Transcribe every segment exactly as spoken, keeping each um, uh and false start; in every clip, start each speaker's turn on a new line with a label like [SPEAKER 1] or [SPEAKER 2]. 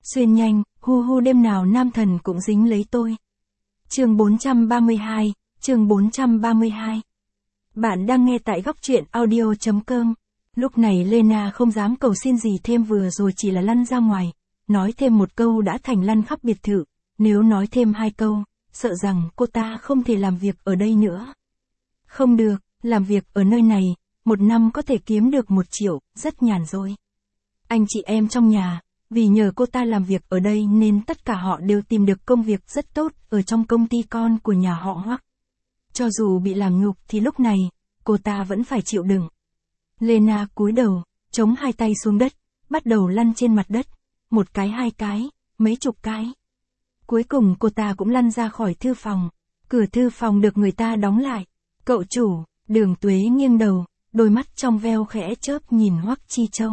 [SPEAKER 1] Xuyên nhanh, hu hu đêm nào nam thần cũng dính lấy tôi. Chương bốn trăm ba mươi hai, chương bốn trăm ba mươi hai. Bạn đang nghe tại góc truyện audio chấm com. Lúc này Lena không dám cầu xin gì thêm, vừa rồi chỉ là lăn ra ngoài. Nói thêm một câu đã thành lăn khắp biệt thự. Nếu nói thêm hai câu, sợ rằng cô ta không thể làm việc ở đây nữa. Không được, làm việc ở nơi này, một năm có thể kiếm được một triệu, rất nhàn rồi. Anh chị em trong nhà, vì nhờ cô ta làm việc ở đây nên tất cả họ đều tìm được công việc rất tốt ở trong công ty con của nhà họ Hoắc. Cho dù bị làm nhục thì lúc này, cô ta vẫn phải chịu đựng. Lena cúi đầu, chống hai tay xuống đất, bắt đầu lăn trên mặt đất, một cái hai cái, mấy chục cái. Cuối cùng cô ta cũng lăn ra khỏi thư phòng, cửa thư phòng được người ta đóng lại. Cậu chủ, Đường Tuế nghiêng đầu, đôi mắt trong veo khẽ chớp nhìn Hoắc Chi Châu.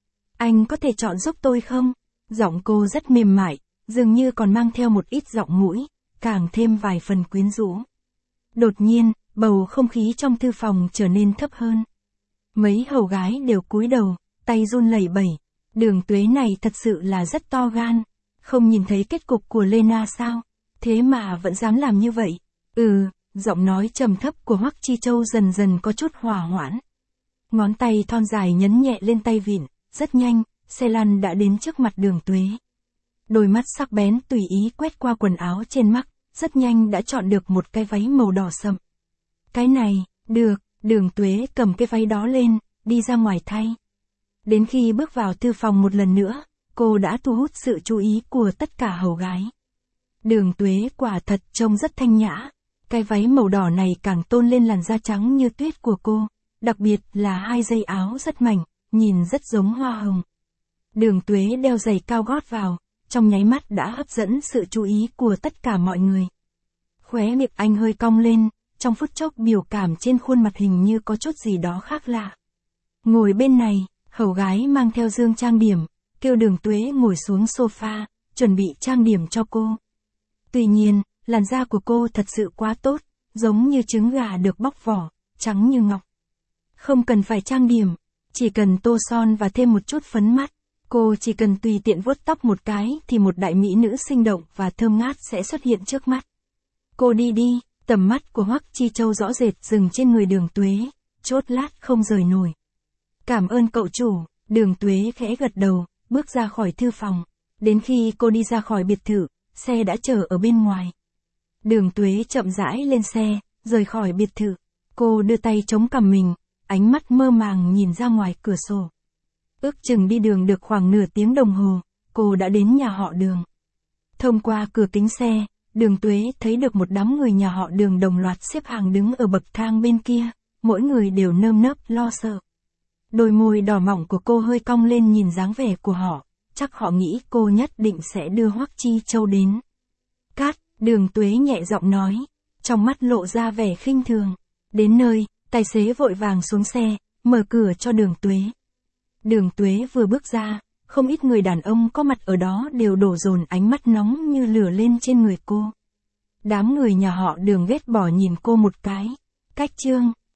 [SPEAKER 1] Anh có thể chọn giúp tôi không? Giọng cô rất mềm mại, dường như còn mang theo một ít giọng mũi, càng thêm vài phần quyến rũ. Đột nhiên, bầu không khí trong thư phòng trở nên thấp hơn. Mấy hầu gái đều cúi đầu, tay run lẩy bẩy. Đường Tuế này thật sự là rất to gan. Không nhìn thấy kết cục của Lena sao? Thế mà vẫn dám làm như vậy. Ừ, giọng nói trầm thấp của Hoắc Chi Châu dần dần có chút hòa hoãn. Ngón tay thon dài nhấn nhẹ lên tay vịn, rất nhanh, xe lăn đã đến trước mặt Đường Tuế. Đôi mắt sắc bén tùy ý quét qua quần áo trên mắt, rất nhanh đã chọn được một cái váy màu đỏ sậm. Cái này, được, Đường Tuế cầm cái váy đó lên, đi ra ngoài thay. Đến khi bước vào thư phòng một lần nữa, cô đã thu hút sự chú ý của tất cả hầu gái. Đường Tuế quả thật trông rất thanh nhã. Cái váy màu đỏ này càng tôn lên làn da trắng như tuyết của cô, đặc biệt là hai dây áo rất mảnh, nhìn rất giống hoa hồng. Đường Tuế đeo giày cao gót vào, trong nháy mắt đã hấp dẫn sự chú ý của tất cả mọi người. Khóe miệng anh hơi cong lên, trong phút chốc biểu cảm trên khuôn mặt hình như có chút gì đó khác lạ. Ngồi bên này, hầu gái mang theo dương trang điểm, kêu Đường Tuế ngồi xuống sofa, chuẩn bị trang điểm cho cô. Tuy nhiên, làn da của cô thật sự quá tốt, giống như trứng gà được bóc vỏ, trắng như ngọc. Không cần phải trang điểm, chỉ cần tô son và thêm một chút phấn mắt. Cô chỉ cần tùy tiện vuốt tóc một cái thì một đại mỹ nữ sinh động và thơm ngát sẽ xuất hiện trước mắt. Cô đi đi, tầm mắt của Hoắc Chi Châu rõ rệt dừng trên người Đường Tuế, chốt lát không rời nổi. Cảm ơn cậu chủ, Đường Tuế khẽ gật đầu, bước ra khỏi thư phòng. Đến khi cô đi ra khỏi biệt thự, xe đã chờ ở bên ngoài. Đường Tuế chậm rãi lên xe, rời khỏi biệt thự. Cô đưa tay chống cằm mình, ánh mắt mơ màng nhìn ra ngoài cửa sổ. Ước chừng đi đường được khoảng nửa tiếng đồng hồ, cô đã đến nhà họ Đường. Thông qua cửa kính xe, Đường Tuế thấy được một đám người nhà họ Đường đồng loạt xếp hàng đứng ở bậc thang bên kia, mỗi người đều nơm nớp lo sợ. Đôi môi đỏ mỏng của cô hơi cong lên nhìn dáng vẻ của họ, chắc họ nghĩ cô nhất định sẽ đưa Hoắc Chi Châu đến. Cát, Đường Tuế nhẹ giọng nói, trong mắt lộ ra vẻ khinh thường. Đến nơi, tài xế vội vàng xuống xe, mở cửa cho Đường Tuế. Đường Tuế vừa bước ra, không ít người đàn ông có mặt ở đó đều đổ dồn ánh mắt nóng như lửa lên trên người cô. Đám người nhà họ Đường ghét bỏ nhìn cô một cái. Cách trương,